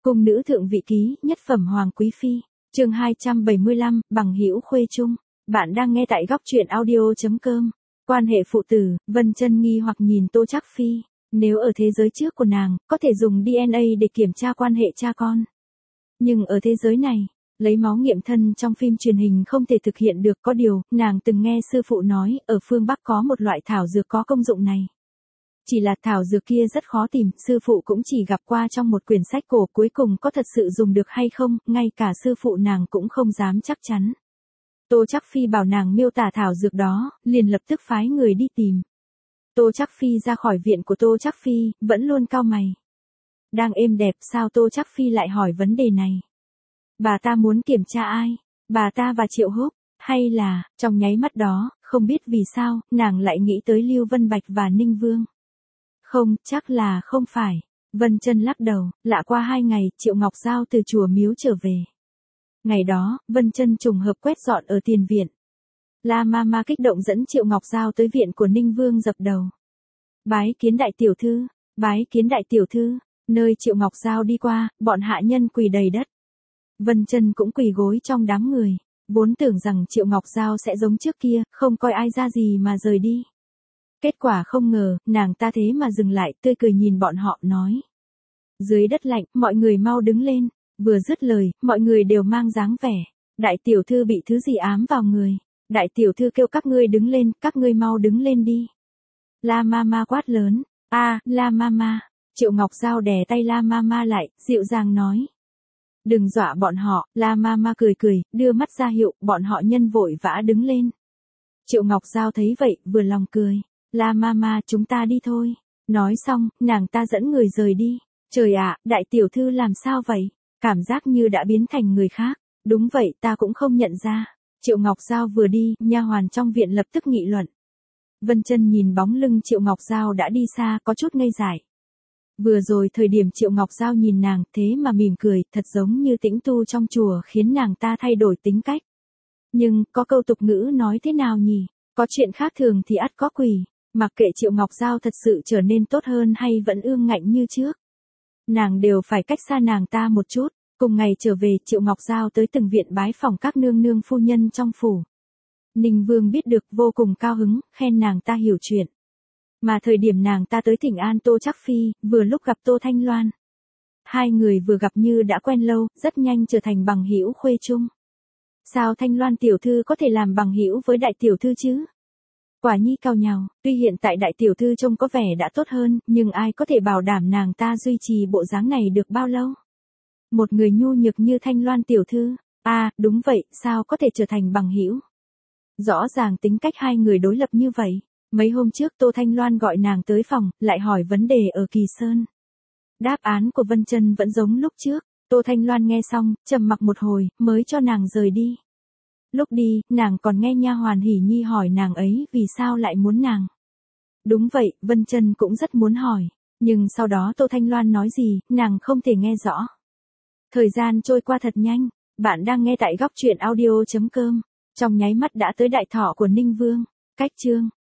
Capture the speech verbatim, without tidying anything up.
Cung nữ thượng vị ký, nhất phẩm hoàng quý phi, chương hai trăm bảy mươi lăm, bằng hữu khuê trung. Bạn đang nghe tại góc truyện audio chấm com. Quan hệ phụ tử, Vân Chân nghi hoặc nhìn Tô Trác Phi, nếu ở thế giới trước của nàng, có thể dùng đê en a để kiểm tra quan hệ cha con. Nhưng ở thế giới này, lấy máu nghiệm thân trong phim truyền hình không thể thực hiện được, có điều, nàng từng nghe sư phụ nói, ở phương Bắc có một loại thảo dược có công dụng này. Chỉ là thảo dược kia rất khó tìm, sư phụ cũng chỉ gặp qua trong một quyển sách cổ, cuối cùng có thật sự dùng được hay không, ngay cả sư phụ nàng cũng không dám chắc chắn. Tô Trác Phi bảo nàng miêu tả thảo dược đó, liền lập tức phái người đi tìm. Tô Trác Phi ra khỏi viện của Tô Trác Phi, vẫn luôn cau mày. Đang êm đẹp sao Tô Trác Phi lại hỏi vấn đề này? Bà ta muốn kiểm tra ai? Bà ta và Triệu Húc, hay là, trong nháy mắt đó, không biết vì sao, nàng lại nghĩ tới Lưu Vân Bạch và Ninh Vương. Không, chắc là không phải. Vân Chân lắc đầu, lạ qua hai ngày, Triệu Ngọc Giao từ chùa miếu trở về. Ngày đó, Vân Chân trùng hợp quét dọn ở tiền viện. La Mama kích động dẫn Triệu Ngọc Giao tới viện của Ninh Vương dập đầu. Bái kiến đại tiểu thư, bái kiến đại tiểu thư, nơi Triệu Ngọc Giao đi qua, bọn hạ nhân quỳ đầy đất. Vân Chân cũng quỳ gối trong đám người, vốn tưởng rằng Triệu Ngọc Giao sẽ giống trước kia, không coi ai ra gì mà rời đi. Kết quả không ngờ, nàng ta thế mà dừng lại, tươi cười nhìn bọn họ, nói. Dưới đất lạnh, mọi người mau đứng lên. Vừa dứt lời, mọi người đều mang dáng vẻ. Đại tiểu thư bị thứ gì ám vào người. Đại tiểu thư kêu các ngươi đứng lên, các ngươi mau đứng lên đi. La Mama quát lớn. A, à, La Mama. Triệu Ngọc Giao đè tay La Mama lại, dịu dàng nói. Đừng dọa bọn họ, La Mama cười cười, đưa mắt ra hiệu, bọn họ nhân vội vã đứng lên. Triệu Ngọc Giao thấy vậy, vừa lòng cười. La Mama, chúng ta đi thôi. Nói xong, nàng ta dẫn người rời đi. Trời ạ, đại tiểu thư làm sao vậy? Cảm giác như đã biến thành người khác. Đúng vậy, ta cũng không nhận ra. Triệu Ngọc Giao vừa đi, nha hoàn trong viện lập tức nghị luận. Vân Chân nhìn bóng lưng Triệu Ngọc Giao đã đi xa, có chút ngây dại. Vừa rồi thời điểm Triệu Ngọc Giao nhìn nàng, thế mà mỉm cười, thật giống như tĩnh tu trong chùa, khiến nàng ta thay đổi tính cách. Nhưng, có câu tục ngữ nói thế nào nhỉ? Có chuyện khác thường thì ắt có quỷ. Mặc kệ Triệu Ngọc Giao thật sự trở nên tốt hơn hay vẫn ương ngạnh như trước, nàng đều phải cách xa nàng ta một chút. Cùng ngày trở về, Triệu Ngọc Giao tới từng viện bái phỏng các nương nương phu nhân trong phủ. Ninh Vương biết được vô cùng cao hứng, khen nàng ta hiểu chuyện. Mà thời điểm nàng ta tới thỉnh an Tô Trác Phi, vừa lúc gặp Tô Thanh Loan. Hai người vừa gặp như đã quen lâu, rất nhanh trở thành bằng hữu khuê chung. Sao Thanh Loan tiểu thư có thể làm bằng hữu với đại tiểu thư chứ? Quả nhi cau nhàu, tuy hiện tại đại tiểu thư trông có vẻ đã tốt hơn, nhưng ai có thể bảo đảm nàng ta duy trì bộ dáng này được bao lâu? Một người nhu nhược như Thanh Loan tiểu thư, à, đúng vậy, sao có thể trở thành bằng hữu? Rõ ràng tính cách hai người đối lập như vậy. Mấy hôm trước Tô Thanh Loan gọi nàng tới phòng, lại hỏi vấn đề ở Kỳ Sơn. Đáp án của Vân Chân vẫn giống lúc trước. Tô Thanh Loan nghe xong, trầm mặc một hồi, mới cho nàng rời đi. Lúc đi, nàng còn nghe nha hoàn Hỉ Nhi hỏi nàng ấy vì sao lại muốn nàng. Đúng vậy, Vân Chân cũng rất muốn hỏi, nhưng sau đó Tô Thanh Loan nói gì, nàng không thể nghe rõ. Thời gian trôi qua thật nhanh, bạn đang nghe tại góc truyện audio chấm com. Trong nháy mắt đã tới đại thọ của Ninh Vương. Cách chương